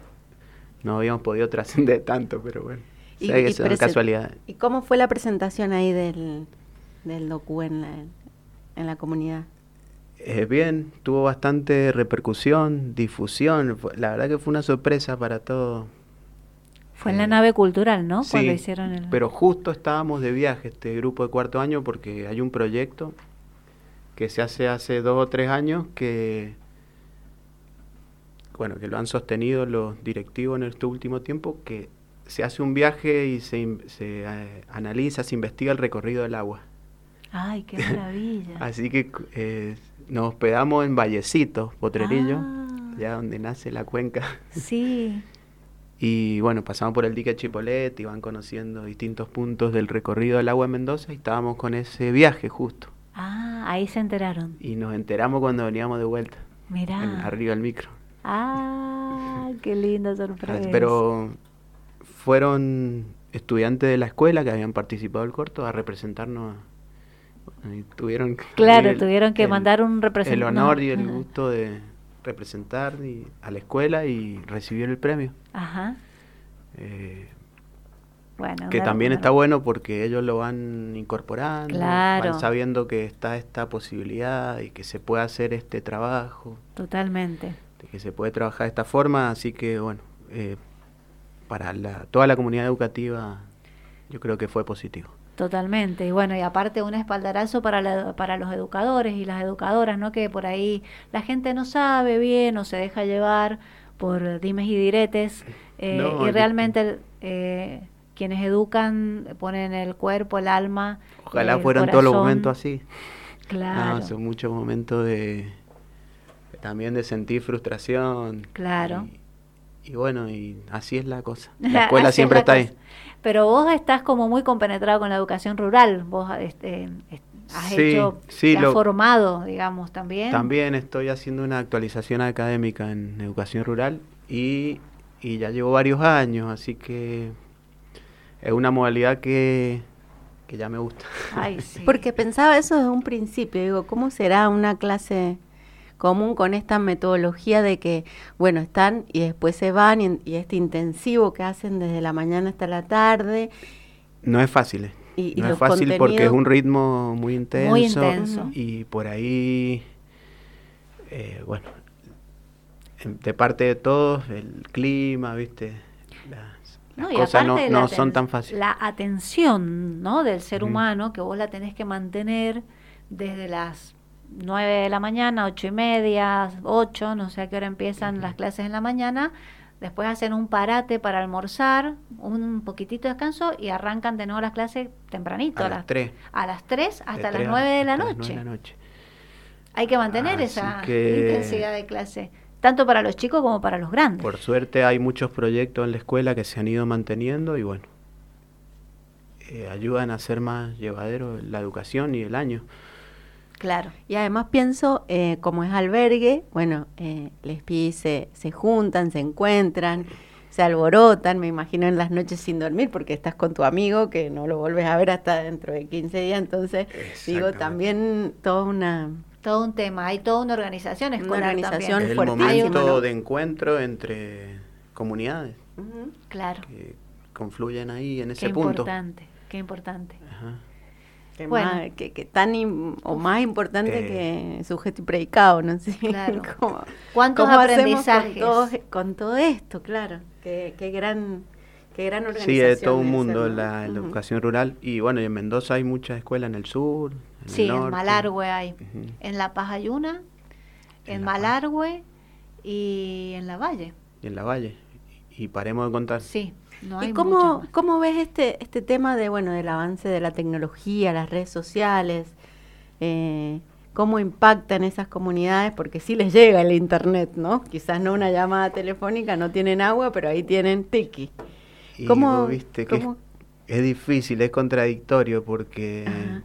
no habíamos podido trascender tanto, pero bueno, Y- sé que y son presen- casualidades. ¿Y cómo fue la presentación ahí del, del docu en la, en la comunidad? Eh, bien, tuvo bastante repercusión, difusión, fue- la verdad que fue una sorpresa para todos. Fue en la Eh, nave cultural, ¿no? Sí, Cuando hicieron el... pero justo estábamos de viaje este grupo de cuarto año porque hay un proyecto que se hace hace dos o tres años que, bueno, que lo han sostenido los directivos en este último tiempo, que se hace un viaje y se, in- se eh, analiza, se investiga el recorrido del agua. Ay, qué maravilla. Así que eh, nos hospedamos en Vallecitos, Potrerillo, Ah. allá donde nace la cuenca. Sí, Y bueno, pasamos por el dique Chipolete y van conociendo distintos puntos del recorrido del agua en Mendoza y estábamos con ese viaje justo. ah, ahí se enteraron. Y nos enteramos cuando veníamos de vuelta, Mirá. en- arriba del micro. Ah, qué linda sorpresa. Pero fueron estudiantes de la escuela que habían participado del corto a representarnos. Bueno, y tuvieron Claro, el- tuvieron que el- mandar un representante. el honor y el gusto de representar y- a la escuela y recibir el premio. Ajá. Eh, Bueno, que una- también una- está bueno porque ellos lo van incorporando, Claro. van sabiendo que está esta posibilidad y que se puede hacer este trabajo, Totalmente. de que se puede trabajar de esta forma, así que bueno, eh, para la, toda la comunidad educativa, yo creo que fue positivo. Totalmente, y bueno, y aparte un espaldarazo para la, para los educadores y las educadoras, ¿no? Que por ahí la gente no sabe bien o se deja llevar por dimes y diretes, eh, No, y el- realmente eh, quienes educan ponen el cuerpo, el alma, Ojalá el fueran todos los corazón. momentos así. Claro, No, son muchos momentos de también de sentir frustración. claro. Y, y bueno, y así es la cosa. Así La escuela es siempre la está ahí. cosa. Pero vos estás como muy compenetrado con la educación rural, vos este, est- has Sí, hecho, sí, te has lo- formado, digamos, también. También estoy haciendo una actualización académica en educación rural y, y ya llevo varios años, así que es una modalidad que, que ya me gusta. Ay, sí. Porque pensaba eso desde un principio, digo, ¿cómo será una clase común con esta metodología de que, bueno, están y después se van y, y este intensivo que hacen desde la mañana hasta la tarde? No es fácil, eh. Y, y no es los fácil porque es contenidos- un ritmo muy intenso, Muy intenso. y por ahí, eh, bueno, en- de parte de todos, el clima, ¿viste? Las, las No, y cosas no, aparte la no son aten- tan fáciles. La atención, ¿no? Del ser Ujú. humano, que vos la tenés que mantener desde las nueve de la mañana, ocho y media, ocho, no sé a qué hora empiezan las clases en la mañana. Después hacen un parate para almorzar, un poquitito de descanso y arrancan de nuevo las clases tempranito. A las tres. A las tres hasta De las tres a- nueve de la hasta las nueve noche. de la noche. Hay que mantener Así esa que- intensidad de clase, tanto para los chicos como para los grandes. Por suerte hay muchos proyectos en la escuela que se han ido manteniendo y bueno, eh, ayudan a hacer más llevadero la educación y el año. Claro. Y además pienso, eh, como es albergue, bueno, eh, les pibes se, se juntan, se encuentran, se alborotan, me imagino en las noches sin dormir, porque estás con tu amigo que no lo vuelves a ver hasta dentro de quince días, entonces digo, Exactamente. también toda una... Todo un tema, hay toda una organización Una escolar organización también. Es el fuertísimo, momento ¿no? de encuentro entre comunidades Ujú. Claro, que confluyen ahí en ese qué punto. importante, qué importante. Ajá. Que, Bueno. más, que, que tan im- o más importante Eh. que sujeto y predicado, no sé. Claro. ¿Cómo, ¿Cuántos cómo hacemos aprendizajes? con todo, con todo esto? Claro, qué, qué gran, qué gran organización. Sí, es todo un debe mundo ser, ¿no? la, la Ujú. educación rural. Y bueno, y en Mendoza hay muchas escuelas en el sur, en Sí, el en norte. Malargüe hay. Ujú. En La Paz hay una, en, En La Paz. Malargüe y en La Valle. Y en la Valle. Y paremos de contar. Sí, no hay ¿Y muchas cómo, más. cómo ves este este tema de bueno del avance de la tecnología, las redes sociales? Eh, ¿Cómo impacta en esas comunidades? Porque sí les llega el internet, ¿no? Quizás no una llamada telefónica, no tienen agua, pero ahí tienen tiki. Y ¿Cómo- vos viste que es, cómo? es difícil, es contradictorio porque Ajá.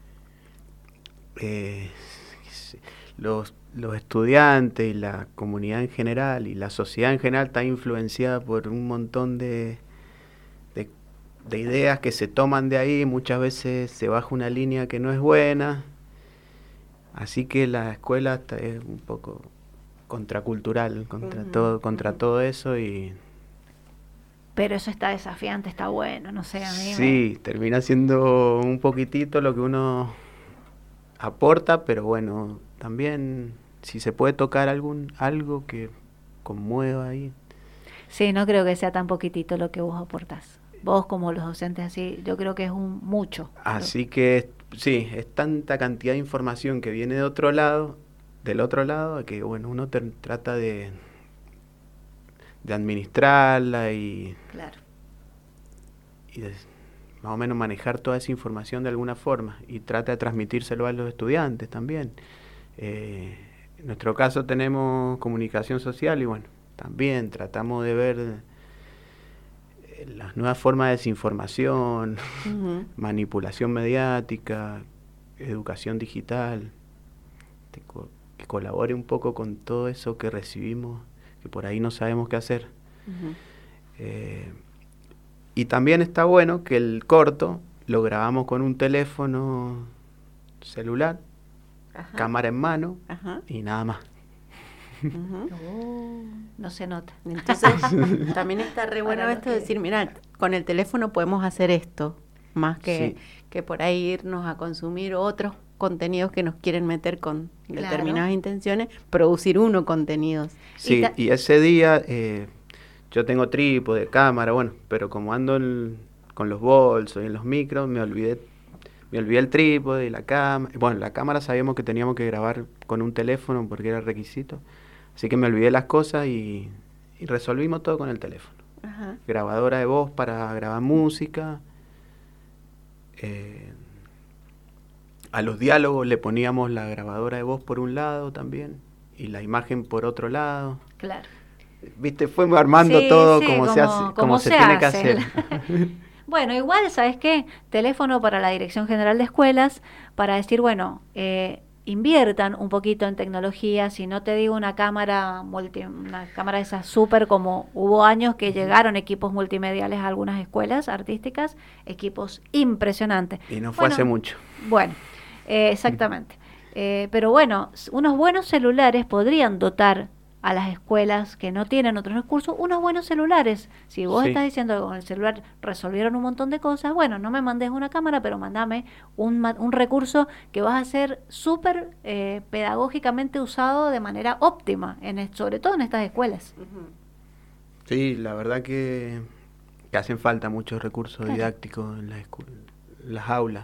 eh, los, los estudiantes y la comunidad en general y la sociedad en general está influenciada por un montón de, de, de ideas que se toman de ahí, muchas veces se baja una línea que no es buena, así que la escuela está- es un poco contracultural contra Ujú, todo, contra ujú. todo eso y Pero eso está desafiante, está bueno, no sé, a mí me- sí, termina siendo un poquitito lo que uno aporta, pero bueno, también si se puede tocar algún algo que conmueva ahí. Sí, no creo que sea tan poquitito lo que vos aportás. Vos como los docentes así, yo creo que es un mucho. Así que sí, es tanta cantidad de información que viene de otro lado, del otro lado, que bueno, uno ter- trata de de administrarla y, Claro. y de más o menos manejar toda esa información de alguna forma y trata de transmitírselo a los estudiantes también. Eh, en nuestro caso tenemos comunicación social y bueno, también tratamos de ver eh, las nuevas formas de desinformación, Ujú. manipulación mediática, educación digital, de co- que colabore un poco con todo eso que recibimos, que por ahí no sabemos qué hacer. Ujú. Eh, y también está bueno que el corto lo grabamos con un teléfono celular, Ajá. cámara en mano Ajá. y nada más. Ujú. Oh, no se nota. Entonces, también está re bueno Para los esto de que- decir, mira, con el teléfono podemos hacer esto, más que, Sí. que por ahí irnos a consumir otros contenidos que nos quieren meter con Claro. determinadas intenciones, producir uno contenidos. Sí, ta- y ese día eh, yo tengo trípode, cámara, bueno, pero como ando en- con los bolsos y en los micros, me olvidé, me olvidé el trípode y la cámara. Bueno, la cámara sabíamos que teníamos que grabar con un teléfono porque era requisito, así que me olvidé las cosas y, y resolvimos todo con el teléfono. Ajá. Grabadora de voz para grabar música. eh, a los diálogos le poníamos la grabadora de voz por un lado también y la imagen por otro lado. Claro. Viste, fuimos armando Sí, todo sí, como, se hace, como, como se, se tiene que hace. hacer. Bueno, igual, ¿sabes qué? Teléfono para la Dirección General de Escuelas para decir, bueno, eh, inviertan un poquito en tecnología. Si no te digo una cámara multi, una cámara de esas súper, como hubo años que llegaron equipos multimediales a algunas escuelas artísticas, equipos impresionantes. Y no fue Bueno, hace mucho. Bueno, eh, exactamente. Eh, pero bueno, s- unos buenos celulares podrían dotar a las escuelas que no tienen otros recursos unos buenos celulares. Si vos Sí. estás diciendo que con el celular resolvieron un montón de cosas, bueno, no me mandes una cámara, pero mandame un, ma- un recurso que vas a ser súper eh, pedagógicamente usado de manera óptima, en, es- sobre todo en estas escuelas. Sí, la verdad que, que hacen falta muchos recursos Claro. didácticos en las, escu- en las aulas.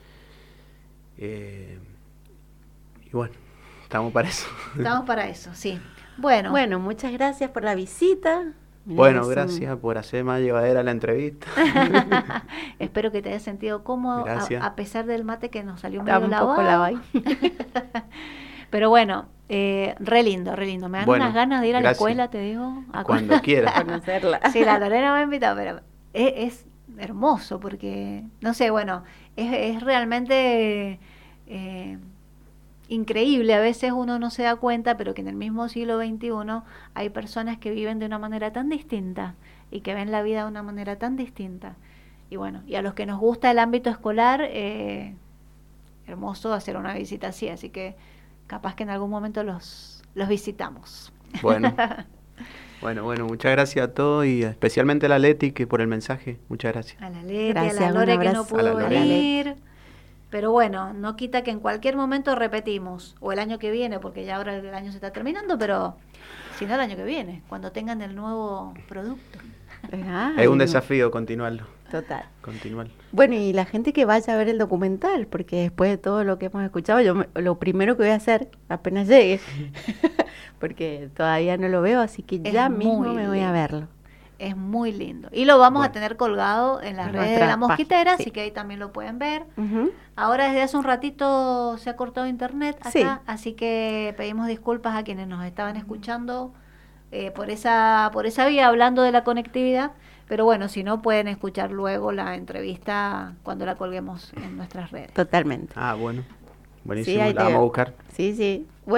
Eh, y bueno, estamos para eso. Estamos para eso, sí. Bueno, Bueno, muchas gracias por la visita. Mirá, Bueno, es un- gracias por hacer más llevadera la entrevista. espero que te hayas sentido cómodo, a, Gracias. a pesar del mate que nos salió Está medio un poco lavado. lavado. Pero bueno, eh, re lindo, re lindo. Me dan Bueno, unas ganas de ir a la gracias. escuela, te digo. a- Cuando quieras. Conocerla. Sí, la Lorena me ha invitado, pero es, es hermoso porque, no sé, bueno, es, es realmente eh, increíble. A veces uno no se da cuenta, pero que en el mismo siglo veintiuno hay personas que viven de una manera tan distinta y que ven la vida de una manera tan distinta. Y bueno, y a los que nos gusta el ámbito escolar, eh, hermoso hacer una visita así, así que capaz que en algún momento los, los visitamos. Bueno, bueno, bueno, muchas gracias a todos y especialmente a la Leti que por el mensaje. Muchas gracias. A la Leti, Gracias, a la un Lore que no abrazo. A la pudo Lore. venir. Pero bueno, no quita que en cualquier momento repetimos, o el año que viene, porque ya ahora el año se está terminando, pero si no el año que viene, cuando tengan el nuevo producto. Ah, Es un bueno, desafío continuarlo, Total. continuarlo. Bueno, y la gente que vaya a ver el documental, porque después de todo lo que hemos escuchado, yo me- lo primero que voy a hacer apenas llegue, porque todavía no lo veo, así que Es ya mismo muy me voy a lindo. verlo. Es muy lindo. Y lo vamos a Bueno. tener colgado en las En redes de nuestra la Mosquitera, página, sí. así que ahí también lo pueden ver. Ujú. Ahora desde hace un ratito se ha cortado internet acá, Sí. así que pedimos disculpas a quienes nos estaban escuchando eh, por esa por esa vía hablando de la conectividad, pero bueno, si no pueden escuchar luego la entrevista cuando la colguemos en nuestras redes. Totalmente. Ah, bueno, buenísimo, ahí la te- vamos a buscar. Sí, sí.